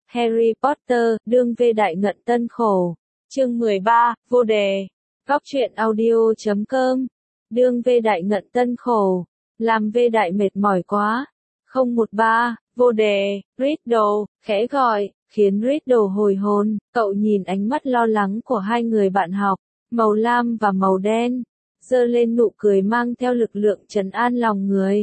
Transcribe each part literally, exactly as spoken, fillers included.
Harry Potter, đương vê đại ngận tân khổ. Chương mười ba, vô đề. Góc truyện audio chấm com. Đương vê đại ngận tân khổ. Làm vê đại mệt mỏi quá. không một ba, vô đề, Riddle, khẽ gọi, khiến Riddle hồi hồn. Cậu nhìn ánh mắt lo lắng của hai người bạn học, màu lam và màu đen, giơ lên nụ cười mang theo lực lượng trấn an lòng người.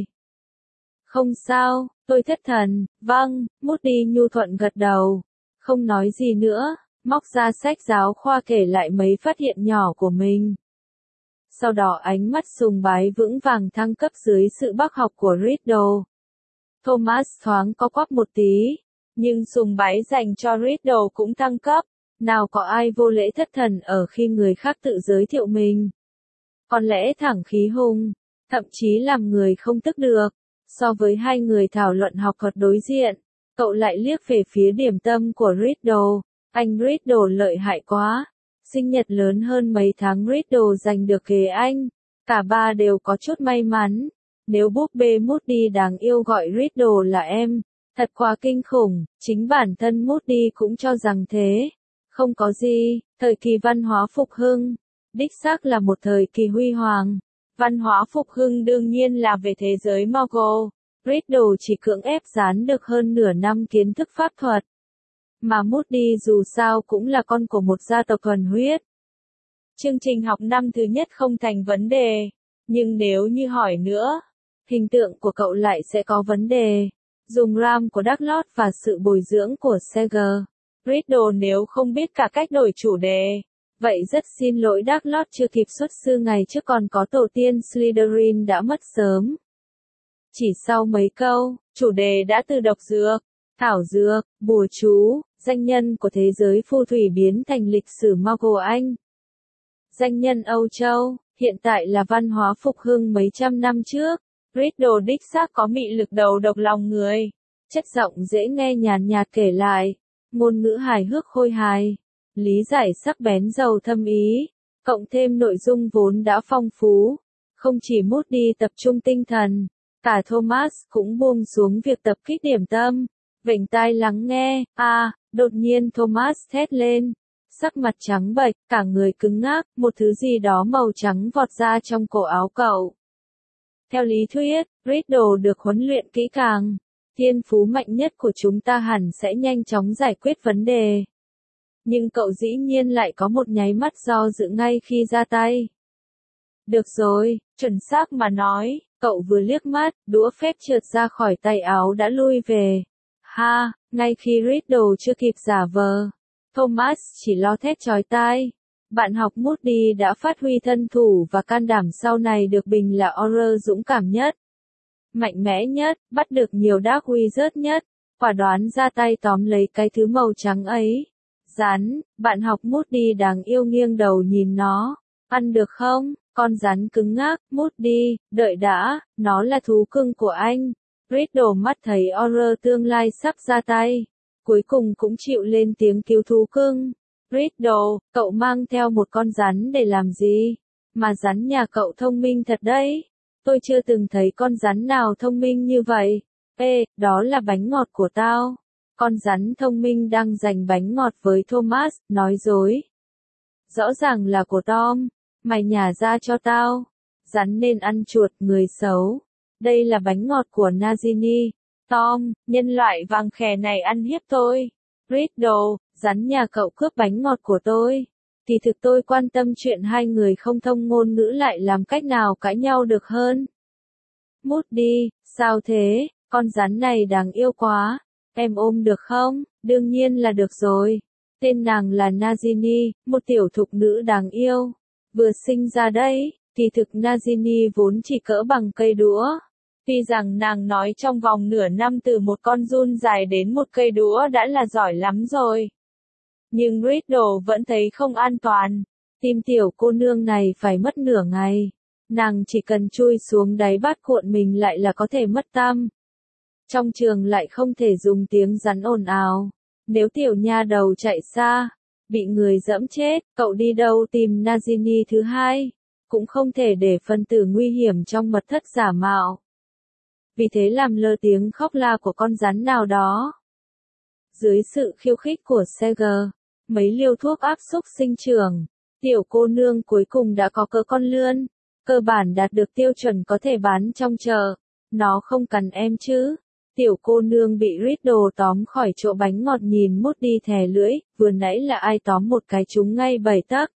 Không sao, tôi thất thần. Vâng, Moody nhu thuận gật đầu. Không nói gì nữa, móc ra sách giáo khoa kể lại mấy phát hiện nhỏ của mình. Sau đó ánh mắt sùng bái vững vàng thăng cấp dưới sự bác học của Riddle. Thomas thoáng co quắp một tí, nhưng sùng bái dành cho Riddle cũng thăng cấp. Nào có ai vô lễ thất thần ở khi người khác tự giới thiệu mình. Còn lẽ thẳng khí hùng, thậm chí làm người không tức được. So với hai người thảo luận học thuật đối diện, cậu lại liếc về phía điểm tâm của Riddle. Anh Riddle lợi hại quá. Sinh nhật lớn hơn mấy tháng Riddle giành được ghế anh. Cả ba đều có chút may mắn. Nếu búp bê Moody đáng yêu gọi Riddle là em, thật quá kinh khủng, chính bản thân Moody cũng cho rằng thế. Không có gì, thời kỳ văn hóa phục hưng, đích xác là một thời kỳ huy hoàng. Văn hóa phục hưng đương nhiên là về thế giới Muggle. Riddle chỉ cưỡng ép dán được hơn nửa năm kiến thức pháp thuật. Mà Moody dù sao cũng là con của một gia tộc thuần huyết. Chương trình học năm thứ nhất không thành vấn đề. Nhưng nếu như hỏi nữa, hình tượng của cậu lại sẽ có vấn đề. Dùng RAM của Dark Lord và sự bồi dưỡng của Seger. Riddle nếu không biết cả cách đổi chủ đề. Vậy rất xin lỗi Dark Lord chưa kịp xuất sư ngày trước còn có tổ tiên Slytherin đã mất sớm. Chỉ sau mấy câu, chủ đề đã từ độc dược, thảo dược, bùa chú, danh nhân của thế giới phù thủy biến thành lịch sử Muggle Anh. Danh nhân Âu Châu, hiện tại là văn hóa phục hưng mấy trăm năm trước. Riddle đích xác có mị lực đầu độc lòng người. Chất giọng dễ nghe nhàn nhạt kể lại, ngôn ngữ hài hước khôi hài. Lý giải sắc bén giàu thâm ý, cộng thêm nội dung vốn đã phong phú. Không chỉ Moody tập trung tinh thần, cả Thomas cũng buông xuống việc tập kích điểm tâm, vểnh tai lắng nghe. A, à, đột nhiên Thomas thét lên, sắc mặt trắng bệch, cả người cứng ngắc, một thứ gì đó màu trắng vọt ra trong cổ áo cậu. Theo lý thuyết, Riddle được huấn luyện kỹ càng, thiên phú mạnh nhất của chúng ta hẳn sẽ nhanh chóng giải quyết vấn đề. Nhưng cậu dĩ nhiên lại có một nháy mắt do dự ngay khi ra tay. Được rồi, chuẩn xác mà nói, cậu vừa liếc mắt, đũa phép trượt ra khỏi tay áo đã lui về. Ha, ngay khi Riddle chưa kịp giả vờ, Thomas chỉ lo thét chói tai. Bạn học Moody đã phát huy thân thủ và can đảm sau này được bình là Auror dũng cảm nhất, mạnh mẽ nhất, bắt được nhiều Dark Wizard nhất, quả đoán ra tay tóm lấy cái thứ màu trắng ấy. Rắn, bạn học Moody đáng yêu nghiêng đầu nhìn nó. Ăn được không? Con rắn cứng ngắc. Moody, đợi đã, nó là thú cưng của anh. Riddle mắt thấy Auror tương lai sắp ra tay, cuối cùng cũng chịu lên tiếng cứu thú cưng. Riddle, cậu mang theo một con rắn để làm gì? Mà rắn nhà cậu thông minh thật đấy. Tôi chưa từng thấy con rắn nào thông minh như vậy. Ê, đó là bánh ngọt của tao. Con rắn thông minh đang giành bánh ngọt với Thomas, nói dối. Rõ ràng là của Tom, mày nhả ra cho tao. Rắn nên ăn chuột, người xấu. Đây là bánh ngọt của Nagini. Tom, nhân loại vàng khè này ăn hiếp tôi. Riddle, rắn nhà cậu cướp bánh ngọt của tôi. Thì thực tôi quan tâm chuyện hai người không thông ngôn ngữ lại làm cách nào cãi nhau được hơn. Moody, sao thế, con rắn này đáng yêu quá. Em ôm được không? Đương nhiên là được rồi. Tên nàng là Nagini, một tiểu thục nữ đáng yêu. Vừa sinh ra đấy, thì thực Nagini vốn chỉ cỡ bằng cây đũa. Tuy rằng nàng nói trong vòng nửa năm từ một con giun dài đến một cây đũa đã là giỏi lắm rồi. Nhưng Riddle vẫn thấy không an toàn. Tim tiểu cô nương này phải mất nửa ngày. Nàng chỉ cần chui xuống đáy bát cuộn mình lại là có thể mất tăm. Trong trường lại không thể dùng tiếng rắn ồn ào. Nếu tiểu nha đầu chạy xa, bị người dẫm chết, cậu đi đâu tìm Nagini thứ hai? Cũng không thể để phân tử nguy hiểm trong mật thất giả mạo. Vì thế làm lơ tiếng khóc la của con rắn nào đó. Dưới sự khiêu khích của Seger, mấy liều thuốc áp xúc sinh trưởng, tiểu cô nương cuối cùng đã có cỡ con lươn, cơ bản đạt được tiêu chuẩn có thể bán trong chợ. Nó không cắn em chứ? Tiểu cô nương bị Riddle tóm khỏi chỗ bánh ngọt nhìn Moody thè lưỡi, vừa nãy là ai tóm một cái trúng ngay bảy tấc.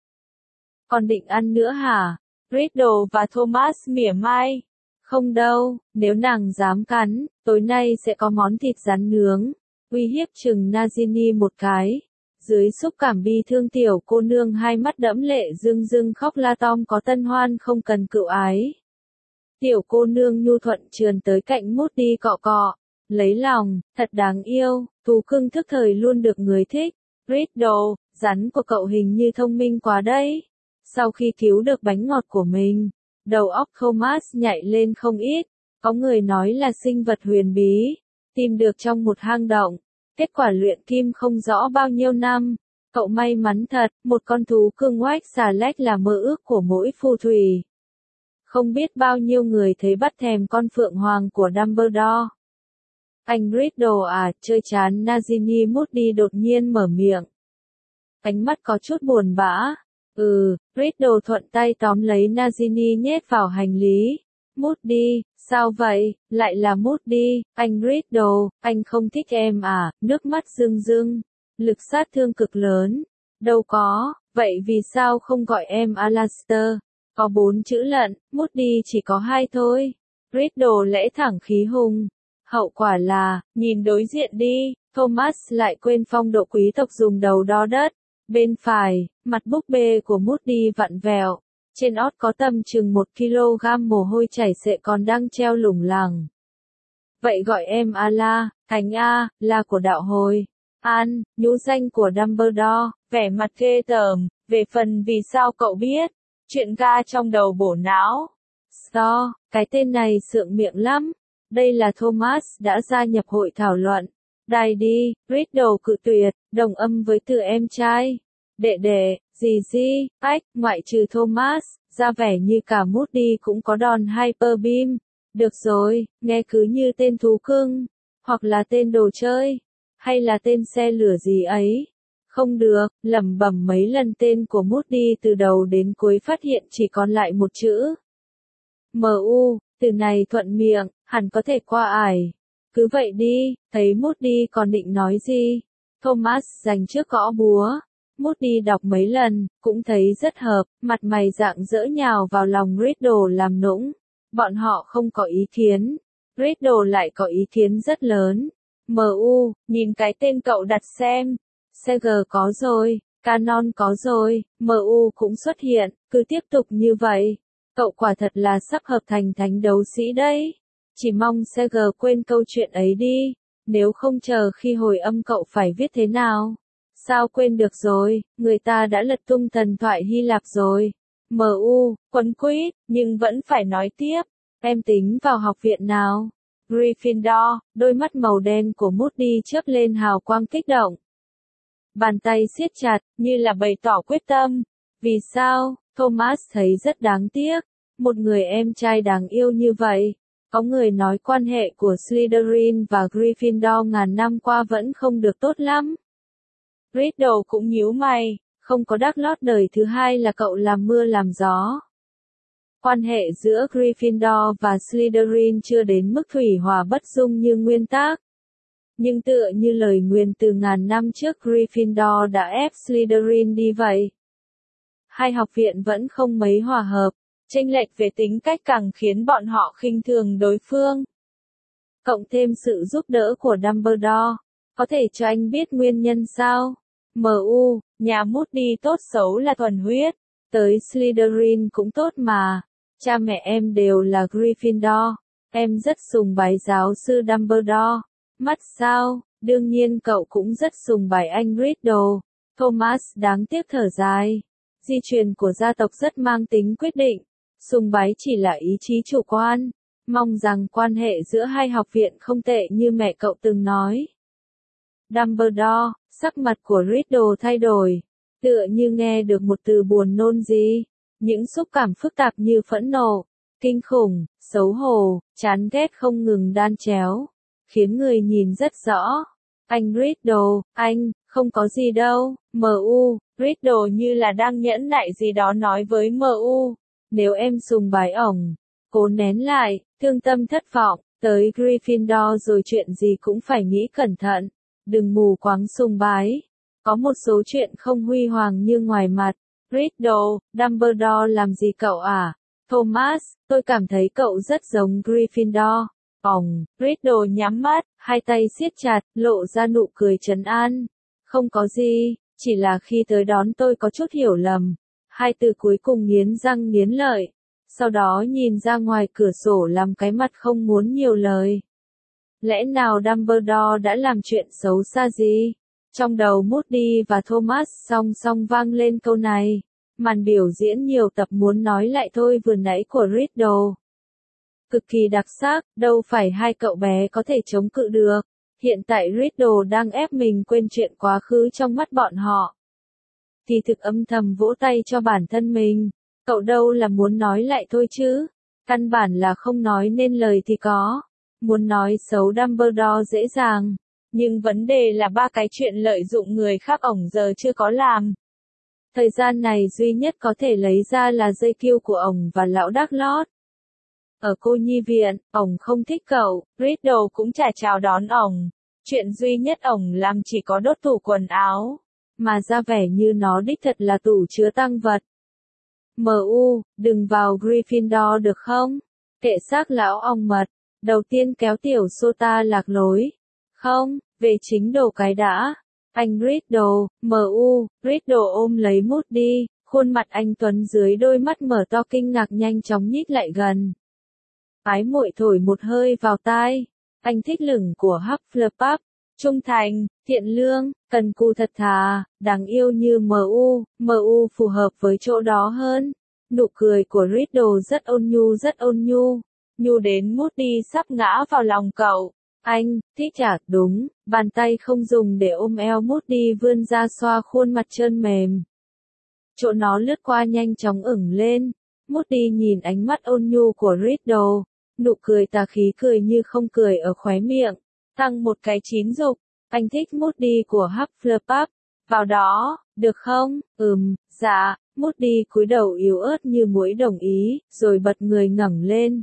Còn định ăn nữa hả? Riddle và Thomas mỉa mai. Không đâu, nếu nàng dám cắn, tối nay sẽ có món thịt rắn nướng. Uy hiếp chừng Nagini một cái. Dưới xúc cảm bi thương tiểu cô nương hai mắt đẫm lệ rưng rưng khóc la Tom có tân hoan không cần cựu ái. Tiểu cô nương nhu thuận trườn tới cạnh Moody cọ cọ, lấy lòng, thật đáng yêu, thú cưng thức thời luôn được người thích. Riddle, rắn của cậu hình như thông minh quá đấy. Sau khi cứu được bánh ngọt của mình, đầu óc Thomas nhạy lên không ít. Có người nói là sinh vật huyền bí, tìm được trong một hang động. Kết quả luyện kim không rõ bao nhiêu năm. Cậu may mắn thật, một con thú cưng oách xà lách là mơ ước của mỗi phù thủy. Không biết bao nhiêu người thấy bắt thèm con phượng hoàng của Dumbledore. Anh Riddle à, chơi chán Nagini Moody đột nhiên mở miệng. Ánh mắt có chút buồn bã. Ừ, Riddle thuận tay tóm lấy Nagini nhét vào hành lý. Moody, sao vậy, lại là Moody, anh Riddle, anh không thích em à, nước mắt rưng rưng, lực sát thương cực lớn. Đâu có, vậy vì sao không gọi em Alastor? Có bốn chữ lận, Moody chỉ có hai thôi. Riddle lẽ thẳng khí hùng. Hậu quả là, nhìn đối diện đi, Thomas lại quên phong độ quý tộc dùng đầu đo đất. Bên phải, mặt búp bê của Moody vặn vẹo. Trên ót có tầm chừng một ki lô gam mồ hôi chảy xệ còn đang treo lủng lẳng. Vậy gọi em Ala, Thánh A, là của đạo hồi. An, nhũ danh của Dumbledore, vẻ mặt ghê tởm, về phần vì sao cậu biết. Chuyện ga trong đầu bổ não. So, cái tên này sượng miệng lắm. Đây là Thomas đã gia nhập hội thảo luận. Đài đi, Riddle cự tuyệt, đồng âm với từ em trai. Đệ đệ, gì gì, ách, ngoại trừ Thomas, ra vẻ như cả Moody cũng có đòn Hyper Beam. Được rồi, nghe cứ như tên thú cưng, hoặc là tên đồ chơi, hay là tên xe lửa gì ấy. Không được, lẩm bẩm mấy lần tên của Moody từ đầu đến cuối phát hiện chỉ còn lại một chữ. em u, từ này thuận miệng, hẳn có thể qua ải. Cứ vậy đi, thấy Moody còn định nói gì. Thomas dành trước gõ búa. Moody đọc mấy lần, cũng thấy rất hợp, mặt mày rạng rỡ nhào vào lòng Riddle làm nũng. Bọn họ không có ý kiến. Riddle lại có ý kiến rất lớn. em u, nhìn cái tên cậu đặt xem. Seger có rồi, Canon có rồi, em u cũng xuất hiện, cứ tiếp tục như vậy. Cậu quả thật là sắp hợp thành thánh đấu sĩ đấy. Chỉ mong Seger quên câu chuyện ấy đi, nếu không chờ khi hồi âm cậu phải viết thế nào. Sao quên được rồi, người ta đã lật tung thần thoại Hy Lạp rồi. em u, quấn quýt, nhưng vẫn phải nói tiếp. Em tính vào học viện nào? Gryffindor, đôi mắt màu đen của Moody chớp lên hào quang kích động. Bàn tay siết chặt, như là bày tỏ quyết tâm. Vì sao? Thomas thấy rất đáng tiếc. Một người em trai đáng yêu như vậy. Có người nói quan hệ của Slytherin và Gryffindor ngàn năm qua vẫn không được tốt lắm. Riddle cũng nhíu mày, không có đắc lót đời thứ hai là cậu làm mưa làm gió. Quan hệ giữa Gryffindor và Slytherin chưa đến mức thủy hòa bất dung như nguyên tắc. Nhưng tựa như lời nguyền từ ngàn năm trước Gryffindor đã ép Slytherin đi vậy. Hai học viện vẫn không mấy hòa hợp, chênh lệch về tính cách càng khiến bọn họ khinh thường đối phương. Cộng thêm sự giúp đỡ của Dumbledore, có thể cho anh biết nguyên nhân sao? em u, nhà Moody tốt xấu là thuần huyết, tới Slytherin cũng tốt mà. Cha mẹ em đều là Gryffindor, em rất sùng bái giáo sư Dumbledore. Mắt sao, đương nhiên cậu cũng rất sùng bái anh Riddle. Thomas đáng tiếc thở dài. Di truyền của gia tộc rất mang tính quyết định. Sùng bái chỉ là ý chí chủ quan. Mong rằng quan hệ giữa hai học viện không tệ như mẹ cậu từng nói. Dumbledore, sắc mặt của Riddle thay đổi. Tựa như nghe được một từ buồn nôn gì. Những xúc cảm phức tạp như phẫn nộ, kinh khủng, xấu hổ, chán ghét không ngừng đan chéo. Khiến người nhìn rất rõ. Anh Riddle, anh, không có gì đâu, em u, Riddle như là đang nhẫn nại gì đó nói với em u. Nếu em sùng bái ổng, cố nén lại, thương tâm thất vọng, tới Gryffindor rồi chuyện gì cũng phải nghĩ cẩn thận, đừng mù quáng sùng bái. Có một số chuyện không huy hoàng như ngoài mặt. Riddle, Dumbledore làm gì cậu à? Thomas, tôi cảm thấy cậu rất giống Gryffindor. Ổng, Riddle nhắm mắt, hai tay siết chặt, lộ ra nụ cười trấn an. Không có gì, chỉ là khi tới đón tôi có chút hiểu lầm. Hai từ cuối cùng nghiến răng nghiến lợi. Sau đó nhìn ra ngoài cửa sổ làm cái mặt không muốn nhiều lời. Lẽ nào Dumbledore đã làm chuyện xấu xa gì? Trong đầu Moody và Thomas song song vang lên câu này. Màn biểu diễn nhiều tập muốn nói lại thôi vừa nãy của Riddle. Cực kỳ đặc sắc, đâu phải hai cậu bé có thể chống cự được. Hiện tại Riddle đang ép mình quên chuyện quá khứ trong mắt bọn họ. Thì thực âm thầm vỗ tay cho bản thân mình. Cậu đâu là muốn nói lại thôi chứ. Căn bản là không nói nên lời thì có. Muốn nói xấu Dumbledore dễ dàng. Nhưng vấn đề là ba cái chuyện lợi dụng người khác ổng giờ chưa có làm. Thời gian này duy nhất có thể lấy ra là dây kiêu của ổng và lão Durslot. Ở cô nhi viện, ổng không thích cậu, Riddle cũng chả chào đón ổng. Chuyện duy nhất ổng làm chỉ có đốt tủ quần áo. Mà ra vẻ như nó đích thật là tủ chứa tang vật. em u, đừng vào Gryffindor được không? Kệ xác lão ong mật. Đầu tiên kéo tiểu Sota lạc lối. Không, về chính đồ cái đã. Anh Riddle, em u, Riddle ôm lấy Moody, khuôn mặt anh Tuấn dưới đôi mắt mở to kinh ngạc nhanh chóng nhích lại gần. Ái muội thổi một hơi vào tai. Anh thích lửng của Hufflepuff, trung thành, thiện lương, cần cù thật thà, đáng yêu như em u, em u phù hợp với chỗ đó hơn. Nụ cười của Riddle rất ôn nhu rất ôn nhu, nhu đến Moody sắp ngã vào lòng cậu. Anh, thích chả, đúng, bàn tay không dùng để ôm eo Moody vươn ra xoa khuôn mặt trơn mềm. Chỗ nó lướt qua nhanh chóng ửng lên. Moody nhìn ánh mắt ôn nhu của Riddle, nụ cười tà khí cười như không cười ở khóe miệng, tăng một cái chín dục. Anh thích Moody của Hufflepuff. Vào đó, được không? Ừm, dạ. Moody cúi đầu yếu ớt như muỗi đồng ý, rồi bật người ngẩng lên.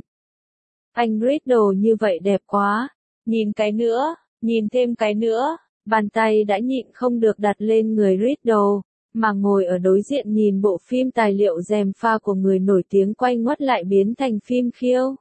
Anh Riddle như vậy đẹp quá. Nhìn cái nữa, nhìn thêm cái nữa. Bàn tay đã nhịn không được đặt lên người Riddle, mà ngồi ở đối diện nhìn bộ phim tài liệu gièm pha của người nổi tiếng quay ngoắt lại biến thành phim khiêu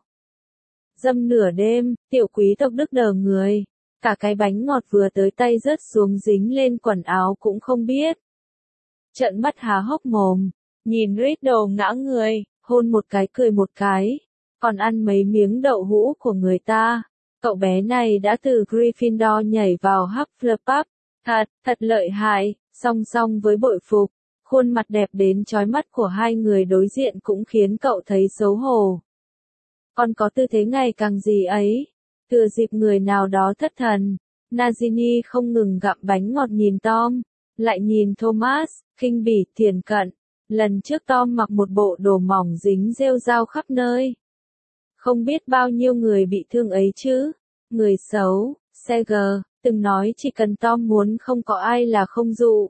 dâm nửa đêm, tiểu quý tộc Đức đờ người. Cả cái bánh ngọt vừa tới tay rớt xuống dính lên quần áo cũng không biết. Trợn mắt há hốc mồm, nhìn Riddle ngã người, hôn một cái cười một cái, còn ăn mấy miếng đậu hũ của người ta. Cậu bé này đã từ Gryffindor nhảy vào Hufflepuff, thật, thật lợi hại, song song với bội phục. Khuôn mặt đẹp đến chói mắt của hai người đối diện cũng khiến cậu thấy xấu hổ. Còn có tư thế ngày càng gì ấy. Thừa dịp người nào đó thất thần, Nagini không ngừng gặm bánh ngọt nhìn Tom, lại nhìn Thomas, khinh bỉ, thiển cận. Lần trước Tom mặc một bộ đồ mỏng dính rêu rao khắp nơi. Không biết bao nhiêu người bị thương ấy chứ. Người xấu, Seger, từng nói chỉ cần Tom muốn không có ai là không dụ.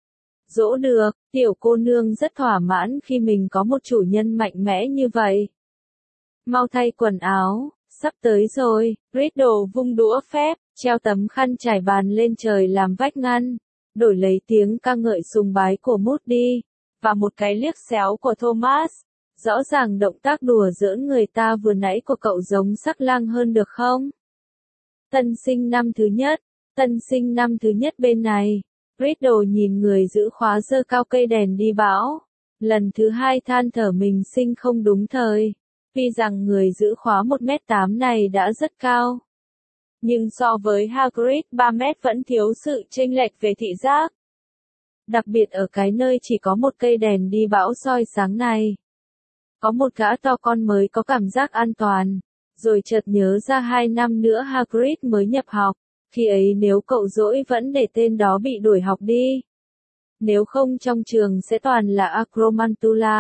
Dỗ được, tiểu cô nương rất thỏa mãn khi mình có một chủ nhân mạnh mẽ như vậy. Mau thay quần áo, sắp tới rồi. Riddle vung đũa phép, treo tấm khăn trải bàn lên trời làm vách ngăn, đổi lấy tiếng ca ngợi sùng bái của Moody, và một cái liếc xéo của Thomas. Rõ ràng động tác đùa giỡn người ta vừa nãy của cậu giống sắc lang hơn được không? Tân sinh năm thứ nhất, tân sinh năm thứ nhất bên này. Riddle nhìn người giữ khóa giơ cao cây đèn đi bão. Lần thứ hai than thở mình sinh không đúng thời. Tuy rằng người giữ khóa một mét tám này đã rất cao. Nhưng so với Hagrid ba mét vẫn thiếu sự chênh lệch về thị giác. Đặc biệt ở cái nơi chỉ có một cây đèn đi bão soi sáng này. Có một gã to con mới có cảm giác an toàn. Rồi chợt nhớ ra hai năm nữa Hagrid mới nhập học. Khi ấy nếu cậu dỗi vẫn để tên đó bị đuổi học đi. Nếu không trong trường sẽ toàn là Acromantula.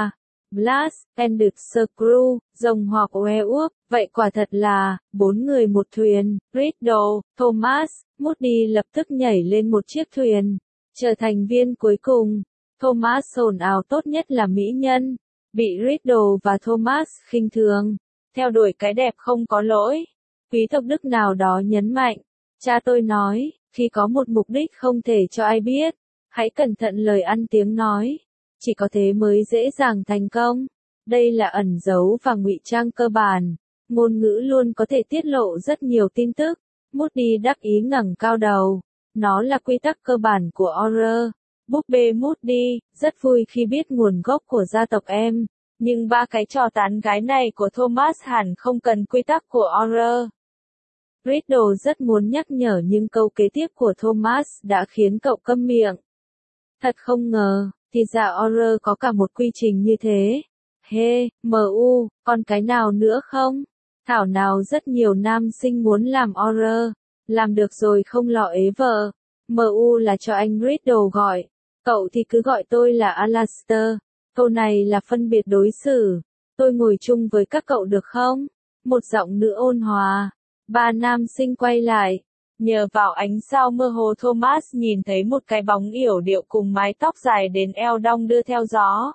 Blast, and the Screw, rồng hoặc werewolf, vậy quả thật là, bốn người một thuyền, Riddle, Thomas, Moody lập tức nhảy lên một chiếc thuyền, trở thành viên cuối cùng. Thomas ồn ào tốt nhất là mỹ nhân, bị Riddle và Thomas khinh thường, theo đuổi cái đẹp không có lỗi. Quý tộc Đức nào đó nhấn mạnh, cha tôi nói, khi có một mục đích không thể cho ai biết, hãy cẩn thận lời ăn tiếng nói, chỉ có thế mới dễ dàng thành công. Đây là ẩn dấu và ngụy trang cơ bản, ngôn ngữ luôn có thể tiết lộ rất nhiều tin tức. Moody đắc ý ngẩng cao đầu, nó là quy tắc cơ bản của horror. Búp bê Moody, rất vui khi biết nguồn gốc của gia tộc em, nhưng ba cái trò tán gái này của Thomas hẳn không cần quy tắc của horror. Riddle rất muốn nhắc nhở nhưng câu kế tiếp của Thomas đã khiến cậu câm miệng. Thật không ngờ, thì ra horror có cả một quy trình như thế. Hê, mu, còn cái nào nữa không? Thảo nào rất nhiều nam sinh muốn làm horror, làm được rồi không lo ế vợ. Mu là cho anh Riddle gọi, cậu thì cứ gọi tôi là Alastair. Câu này là phân biệt đối xử. Tôi ngồi chung với các cậu được không? Một giọng nữ ôn hòa. Ba nam sinh quay lại. Nhờ vào ánh sao mơ hồ Thomas nhìn thấy một cái bóng yểu điệu cùng mái tóc dài đến eo đong đưa theo gió.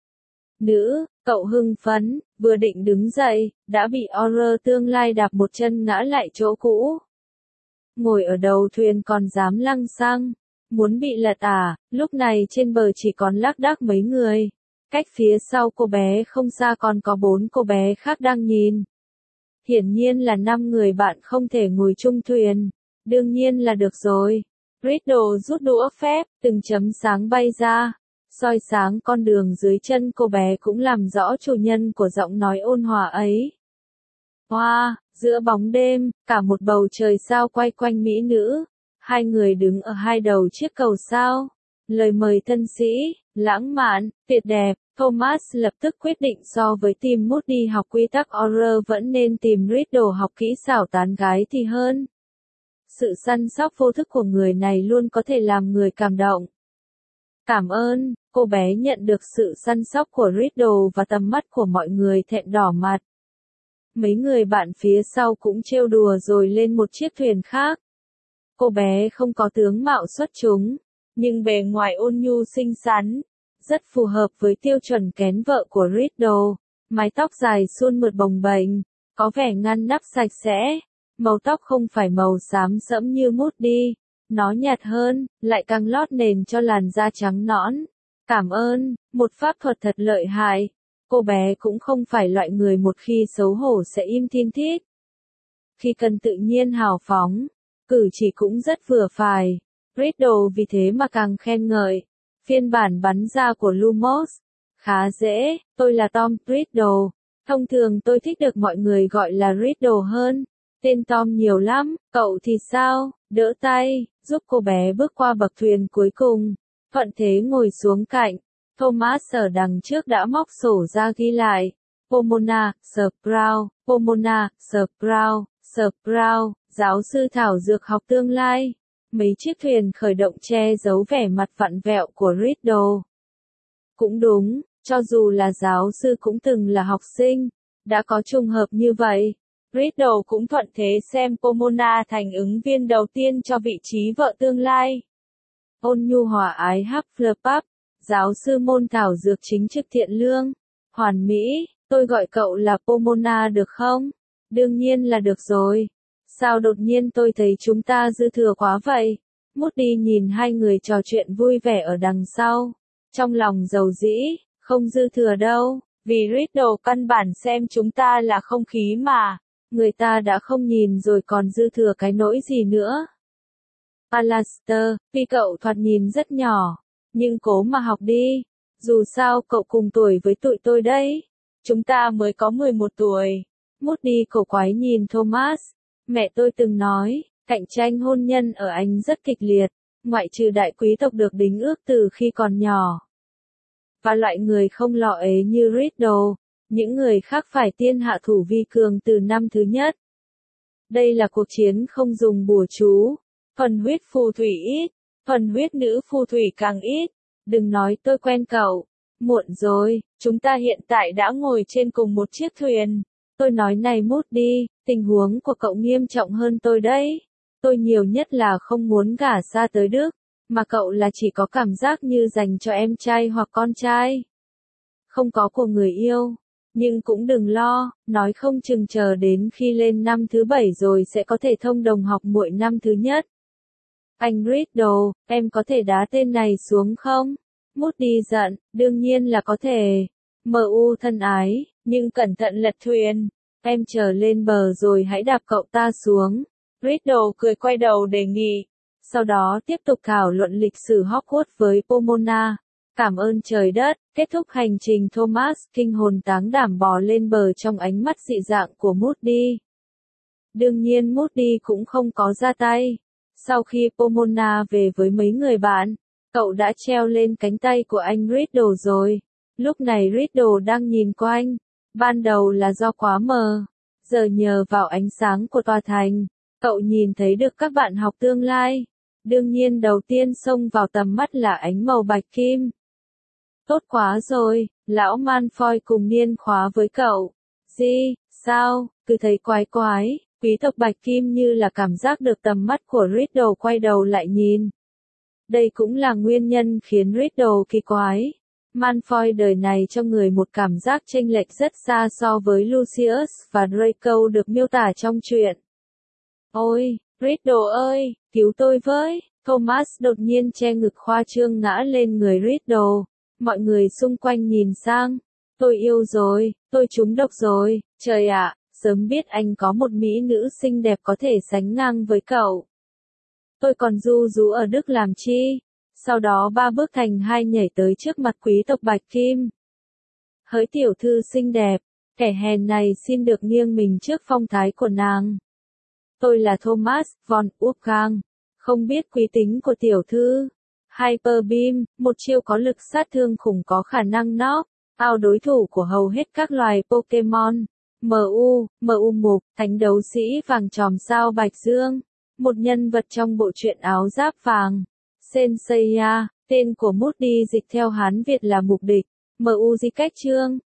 Nữ, cậu hưng phấn, vừa định đứng dậy, đã bị horror tương lai đạp một chân ngã lại chỗ cũ. Ngồi ở đầu thuyền còn dám lăng xăng, muốn bị lật à, lúc này trên bờ chỉ còn lác đác mấy người. Cách phía sau cô bé không xa còn có bốn cô bé khác đang nhìn. Hiển nhiên là năm người bạn không thể ngồi chung thuyền. Đương nhiên là được rồi. Riddle rút đũa phép, từng chấm sáng bay ra. Soi sáng con đường dưới chân cô bé cũng làm rõ chủ nhân của giọng nói ôn hòa ấy. Hoa, wow, giữa bóng đêm, cả một bầu trời sao quay quanh mỹ nữ. Hai người đứng ở hai đầu chiếc cầu sao. Lời mời thân sĩ, lãng mạn, tuyệt đẹp. Thomas lập tức quyết định so với tìm Moody học quy tắc horror vẫn nên tìm Riddle học kỹ xảo tán gái thì hơn. Sự săn sóc vô thức của người này luôn có thể làm người cảm động. Cảm ơn, cô bé nhận được sự săn sóc của Riddle và tầm mắt của mọi người thẹn đỏ mặt. Mấy người bạn phía sau cũng trêu đùa rồi lên một chiếc thuyền khác. Cô bé không có tướng mạo xuất chúng, nhưng bề ngoài ôn nhu xinh xắn, rất phù hợp với tiêu chuẩn kén vợ của Riddle. Mái tóc dài suôn mượt bồng bềnh, có vẻ ngăn nắp sạch sẽ. Màu tóc không phải màu xám sẫm như Moody, nó nhạt hơn, lại càng lót nền cho làn da trắng nõn. Cảm ơn, một pháp thuật thật lợi hại. Cô bé cũng không phải loại người một khi xấu hổ sẽ im thiên thít. Khi cần tự nhiên hào phóng, cử chỉ cũng rất vừa phải. Riddle vì thế mà càng khen ngợi. Phiên bản bắn ra của Lumos. Khá dễ, tôi là Tom Riddle. Thông thường tôi thích được mọi người gọi là Riddle hơn. Tên Tom nhiều lắm, cậu thì sao? Đỡ tay, giúp cô bé bước qua bậc thuyền cuối cùng. Thuận thế ngồi xuống cạnh. Thomas ở đằng trước đã móc sổ ra ghi lại. Pomona, Sprout, Pomona, Sprout, Sprout, giáo sư thảo dược học tương lai. Mấy chiếc thuyền khởi động che giấu vẻ mặt vặn vẹo của Riddle. Cũng đúng, cho dù là giáo sư cũng từng là học sinh. Đã có trùng hợp như vậy. Riddle cũng thuận thế xem Pomona thành ứng viên đầu tiên cho vị trí vợ tương lai. Ôn nhu hòa ái Hufflepuff, giáo sư môn thảo dược chính trực thiện lương, hoàn mỹ, tôi gọi cậu là Pomona được không? Đương nhiên là được rồi. Sao đột nhiên tôi thấy chúng ta dư thừa quá vậy? Moody nhìn hai người trò chuyện vui vẻ ở đằng sau. Trong lòng dầu dĩ, không dư thừa đâu, vì Riddle căn bản xem chúng ta là không khí mà. Người ta đã không nhìn rồi còn dư thừa cái nỗi gì nữa. Alastair, vì cậu thoạt nhìn rất nhỏ, nhưng cố mà học đi. Dù sao cậu cùng tuổi với tụi tôi đấy. Chúng ta mới có mười một tuổi. Moody cổ quái nhìn Thomas. Mẹ tôi từng nói, cạnh tranh hôn nhân ở Anh rất kịch liệt, ngoại trừ đại quý tộc được đính ước từ khi còn nhỏ. Và loại người không lọ ế như Riddle. Những người khác phải tiên hạ thủ vi cường từ năm thứ nhất. Đây là cuộc chiến không dùng bùa chú. Phần huyết phù thủy ít, phần huyết nữ phù thủy càng ít. Đừng nói tôi quen cậu. Muộn rồi, chúng ta hiện tại đã ngồi trên cùng một chiếc thuyền. Tôi nói này Moody, tình huống của cậu nghiêm trọng hơn tôi đấy. Tôi nhiều nhất là không muốn gả xa tới Đức, mà cậu là chỉ có cảm giác như dành cho em trai hoặc con trai. Không có của người yêu. Nhưng cũng đừng lo, nói không chừng chờ đến khi lên năm thứ bảy rồi sẽ có thể thông đồng học muội năm thứ nhất. Anh Riddle, em có thể đá tên này xuống không? Moody giận, đương nhiên là có thể. em u thân ái, nhưng cẩn thận lật thuyền. Em chờ lên bờ rồi hãy đạp cậu ta xuống. Riddle cười quay đầu đề nghị. Sau đó tiếp tục thảo luận lịch sử Hogwarts với Pomona. Cảm ơn trời đất, kết thúc hành trình Thomas kinh hồn táng đảm bò lên bờ trong ánh mắt dị dạng của Moody. Đương nhiên Moody cũng không có ra tay. Sau khi Pomona về với mấy người bạn, cậu đã treo lên cánh tay của anh Riddle rồi. Lúc này Riddle đang nhìn quanh. Ban đầu là do quá mờ. Giờ nhờ vào ánh sáng của tòa thành, cậu nhìn thấy được các bạn học tương lai. Đương nhiên đầu tiên xông vào tầm mắt là ánh màu bạch kim. Tốt quá rồi, lão Malfoy cùng niên khóa với cậu. Gì, sao, cứ thấy quái quái, quý tộc bạch kim như là cảm giác được tầm mắt của Riddle quay đầu lại nhìn. Đây cũng là nguyên nhân khiến Riddle kỳ quái. Malfoy đời này cho người một cảm giác chênh lệch rất xa so với Lucius và Draco được miêu tả trong truyện. Ôi, Riddle ơi, cứu tôi với! Thomas đột nhiên che ngực khoa trương ngã lên người Riddle. Mọi người xung quanh nhìn sang. Tôi yêu rồi, tôi trúng độc rồi, trời ạ, sớm biết anh có một mỹ nữ xinh đẹp có thể sánh ngang với cậu. Tôi còn ru rú ở Đức làm chi? Sau đó ba bước thành hai nhảy tới trước mặt quý tộc Bạch Kim. Hỡi tiểu thư xinh đẹp, kẻ hèn này xin được nghiêng mình trước phong thái của nàng. Tôi là Thomas von Wolfgang, không biết quý tính của tiểu thư. Hyper Beam, một chiêu có lực sát thương khủng có khả năng knock out đối thủ của hầu hết các loài Pokemon. em u, em u mục, thánh đấu sĩ vàng tròm sao Bạch Dương, một nhân vật trong bộ truyện áo giáp vàng. Senseiya, tên của Moody dịch theo Hán Việt là mục địch. em u di cách chương.